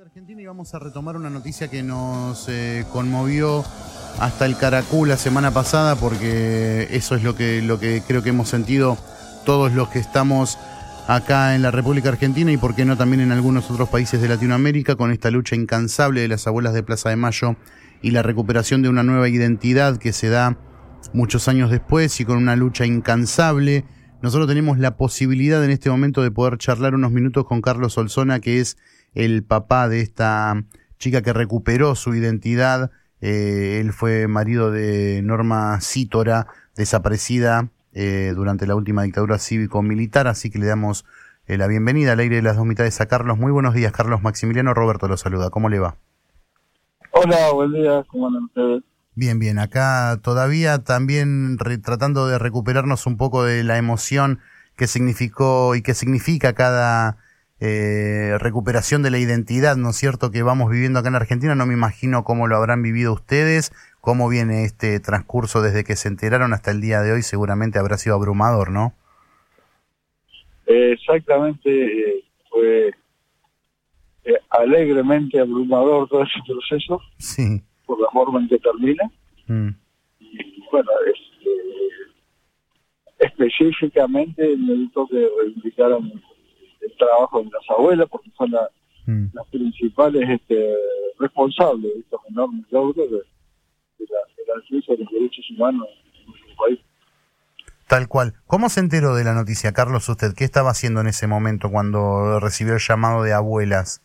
Argentina y vamos a retomar una noticia que nos conmovió hasta el Caracú la semana pasada, porque eso es lo que creo que hemos sentido todos los que estamos acá en la República Argentina y por qué no también en algunos otros países de Latinoamérica, con esta lucha incansable de las abuelas de Plaza de Mayo y la recuperación de una nueva identidad que se da muchos años después y con una lucha incansable. Nosotros tenemos la posibilidad en este momento de poder charlar unos minutos con Carlos Olzona, que es el papá de esta chica que recuperó su identidad. Él fue marido de Norma Cítora, desaparecida durante la última dictadura cívico-militar, así que le damos la bienvenida al aire de las dos mitades a Carlos. Muy buenos días, Carlos. Maximiliano Roberto lo saluda. ¿Cómo le va? Hola, buen día. ¿Cómo andan ustedes? Bien, bien. Acá todavía también tratando de recuperarnos un poco de la emoción que significó y que significa cada recuperación de la identidad, ¿no es cierto?, que vamos viviendo acá en Argentina. No me imagino cómo lo habrán vivido ustedes, cómo viene este transcurso desde que se enteraron hasta el día de hoy. Seguramente habrá sido abrumador, ¿no? Exactamente, fue alegremente abrumador todo ese proceso, Sí. por la forma en que termina. Y bueno, específicamente necesito que reivindicaran el trabajo de las abuelas, porque son las principales responsables de estos enormes logros de la defensa de los derechos humanos en nuestro país. Tal cual. ¿Cómo se enteró de la noticia, Carlos, usted? ¿Qué estaba haciendo en ese momento cuando recibió el llamado de abuelas?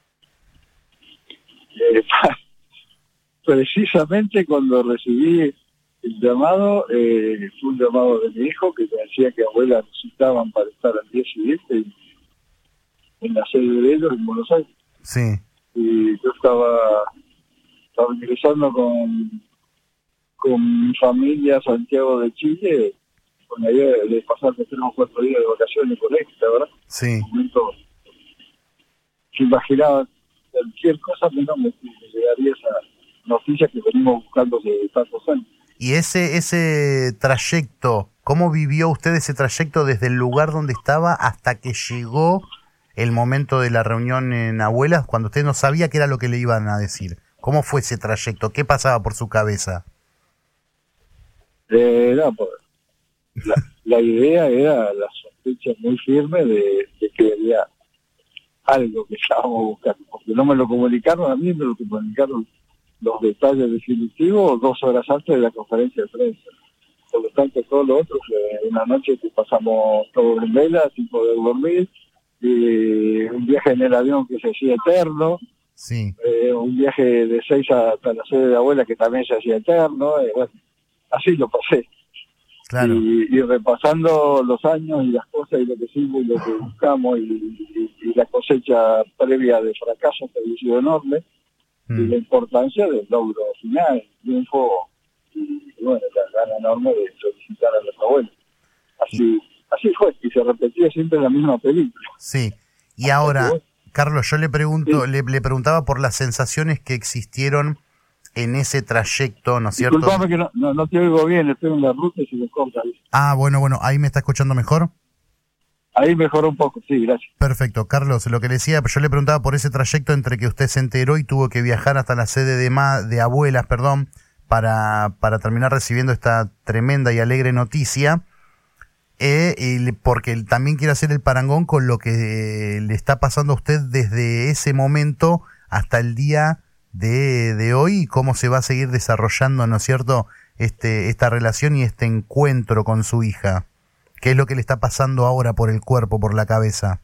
Precisamente cuando recibí el llamado, fue un llamado de mi hijo que me decía que abuelas necesitaban para estar al día siguiente en la sede de ellos en Buenos Aires. Sí. Y yo estaba ingresando con mi familia a Santiago de Chile, con la idea de pasar 3 o 4 días de vacaciones con esta, ¿verdad? Sí. En un momento que imaginaba cualquier cosa menos me llegaría esa noticia que venimos buscando desde tantos años. Y ese trayecto, ¿cómo vivió usted ese trayecto desde el lugar donde estaba hasta que llegó el momento de la reunión en Abuelas, cuando usted no sabía qué era lo que le iban a decir? ¿Cómo fue ese trayecto? ¿Qué pasaba por su cabeza? La idea era la sospecha muy firme de que había algo que estábamos buscando, porque no me lo comunicaron a mí, me lo comunicaron los detalles definitivos 2 horas antes de la conferencia de prensa. Por lo tanto, todo lo otro fue una noche que pasamos todos en vela, sin poder dormir, y un viaje en el avión que se hacía eterno, sí. Un viaje de 6 hasta la sede de abuela que también se hacía eterno, bueno, así lo pasé. Claro. Y repasando los años y las cosas y lo que hicimos y lo que buscamos y la cosecha previa de fracaso que había sido enorme, y la importancia del logro final, el triunfo y bueno, la gana enorme de solicitar a los abuelos. Así fue, y se repetía siempre la misma película. Sí, y ahora, Carlos, yo le pregunto, sí. le preguntaba por las sensaciones que existieron en ese trayecto, ¿no es cierto? Disculpame que no te oigo bien, estoy en la ruta y se me corta. Bueno, ¿ahí me está escuchando mejor? Ahí mejoró un poco, sí, gracias. Perfecto, Carlos, lo que le decía, yo le preguntaba por ese trayecto entre que usted se enteró y tuvo que viajar hasta la sede de Abuelas, para terminar recibiendo esta tremenda y alegre noticia, porque también quiere hacer el parangón con lo que le está pasando a usted desde ese momento hasta el día de hoy y cómo se va a seguir desarrollando, ¿no es cierto?, esta relación y este encuentro con su hija. ¿Qué es lo que le está pasando ahora por el cuerpo, por la cabeza?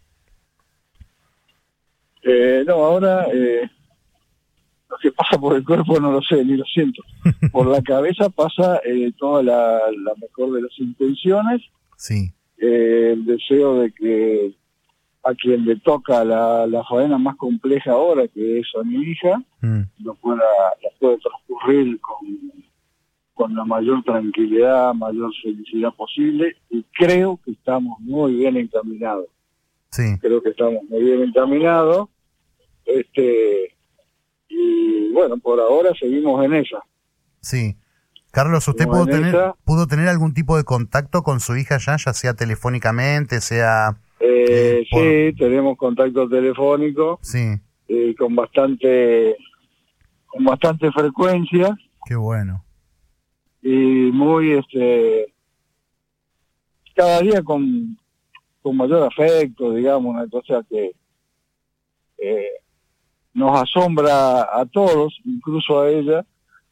Ahora lo que pasa por el cuerpo no lo sé, ni lo siento. Por la cabeza pasa toda la mejor de las intenciones, sí. El deseo de que a quien le toca la faena más compleja ahora, que es a mi hija, la pueda transcurrir con la mayor tranquilidad, mayor felicidad posible, y creo que estamos muy bien encaminados. Sí. Creo que estamos muy bien encaminados, y bueno, por ahora seguimos en esa. Sí. Carlos, ¿usted pudo tener algún tipo de contacto con su hija ya sea telefónicamente, sea... Sí, tenemos contacto telefónico. Sí. con bastante frecuencia. Qué bueno. Y muy, cada día con mayor afecto, digamos, una cosa que nos asombra a todos, incluso a ella,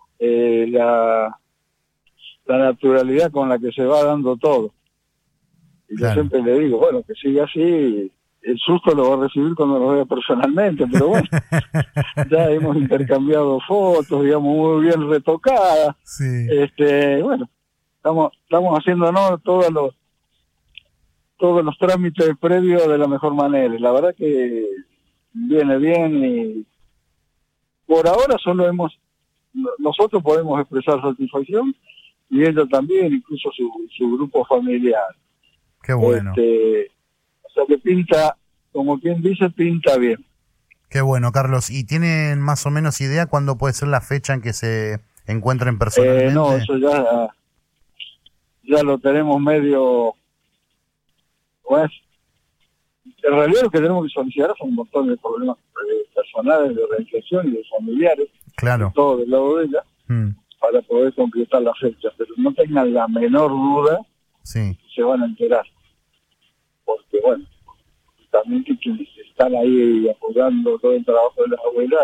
la naturalidad con la que se va dando todo. Y claro. Yo siempre le digo, bueno, que siga así, el susto lo va a recibir cuando lo vea personalmente, pero bueno, ya hemos intercambiado fotos, digamos, muy bien retocadas. Sí. Bueno, estamos haciéndonos todos los trámites previos de la mejor manera. Y la verdad que viene bien y por ahora nosotros podemos expresar satisfacción y ella también, incluso su grupo familiar. Qué bueno. O sea que pinta, como quien dice, pinta bien. Qué bueno, Carlos. ¿Y tienen más o menos idea cuándo puede ser la fecha en que se encuentren personalmente? No, eso ya lo tenemos medio... Pues, en realidad lo que tenemos que solicitar son un montón de problemas personales, de organización y de familiares. Claro. Todo del lado de ella, para poder completar la fecha. Pero no tengan la menor duda, sí, se van a enterar. Porque, bueno, también que quienes están ahí apoyando todo el trabajo de las abuelas,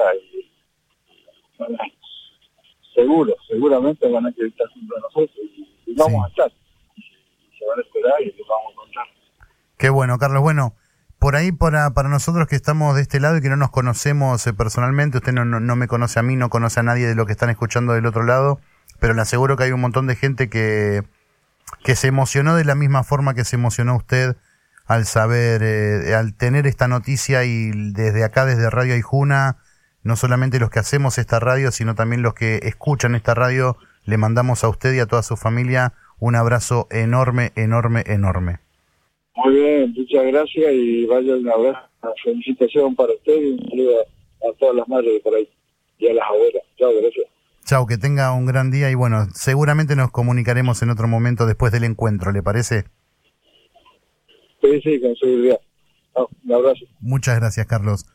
seguramente van a querer estar junto a nosotros y vamos a estar. Se van a esperar y les vamos a contar. Qué bueno, Carlos. Bueno, por ahí para nosotros que estamos de este lado y que no nos conocemos personalmente, usted no me conoce a mí, no conoce a nadie de lo que están escuchando del otro lado, pero le aseguro que hay un montón de gente que se emocionó de la misma forma que se emocionó usted al saber, al tener esta noticia, y desde acá, desde Radio Aijuna, no solamente los que hacemos esta radio, sino también los que escuchan esta radio, le mandamos a usted y a toda su familia un abrazo enorme, enorme, enorme. Muy bien, muchas gracias y vaya un abrazo, una felicitación para usted y un saludo a todas las madres de por ahí y a las abuelas. Chao, gracias. Chao, que tenga un gran día y bueno, seguramente nos comunicaremos en otro momento después del encuentro, ¿le parece? Sí, con seguridad. Un abrazo. Muchas gracias, Carlos.